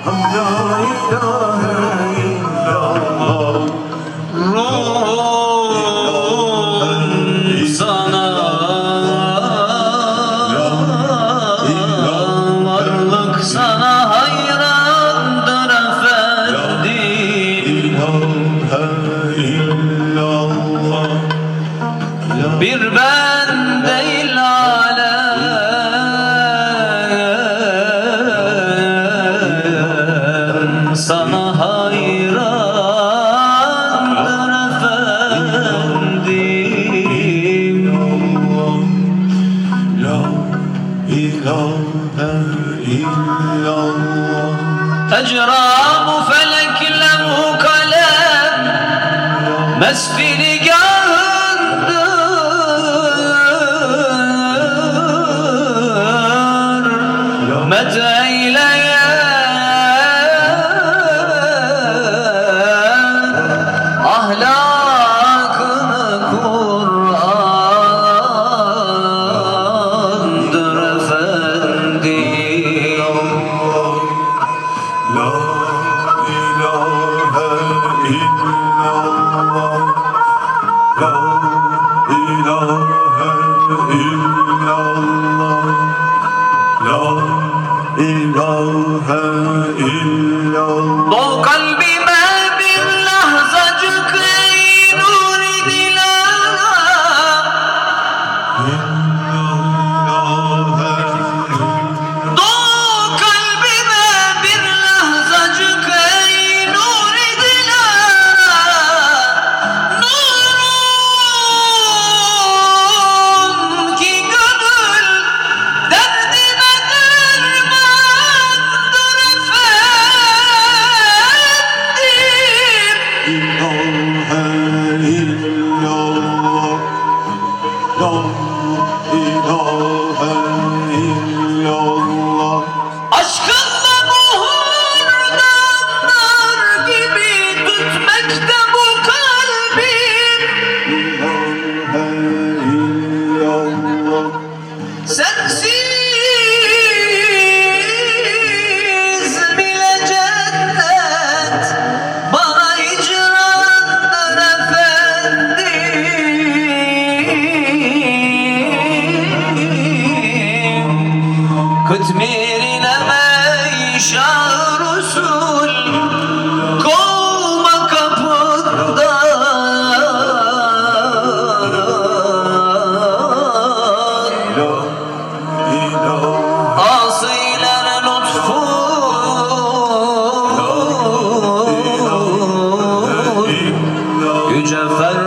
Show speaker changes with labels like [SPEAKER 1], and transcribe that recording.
[SPEAKER 1] Bir ben değil alem sana hayrandır efendim.
[SPEAKER 2] La ilahe illallah.
[SPEAKER 1] Ecram-ı felek lehu kalem mesfini met eyleyen ahlakını Kur'an'dır efendim.
[SPEAKER 2] La ilahe illallah. La ilahe illallah. La ilahe illallah.
[SPEAKER 1] Dol kalbime bir lahzacık ey nur-i dilan. Dol kalbime bir lahzacık ey nur-i dilan. Nurum ki gönül derdime dermandır efendim.
[SPEAKER 2] ilahe illallah. La ilahe illallah.
[SPEAKER 1] Aşkınla muhurdanlar gibi tütmekte bu kalbim.
[SPEAKER 2] ilahe illallah.
[SPEAKER 1] Sensiz bile cennet bana icrandır efendim. Kıtmirine meşar usul kovma kapından.
[SPEAKER 2] La ilahe
[SPEAKER 1] Asiler lütfu yüce fer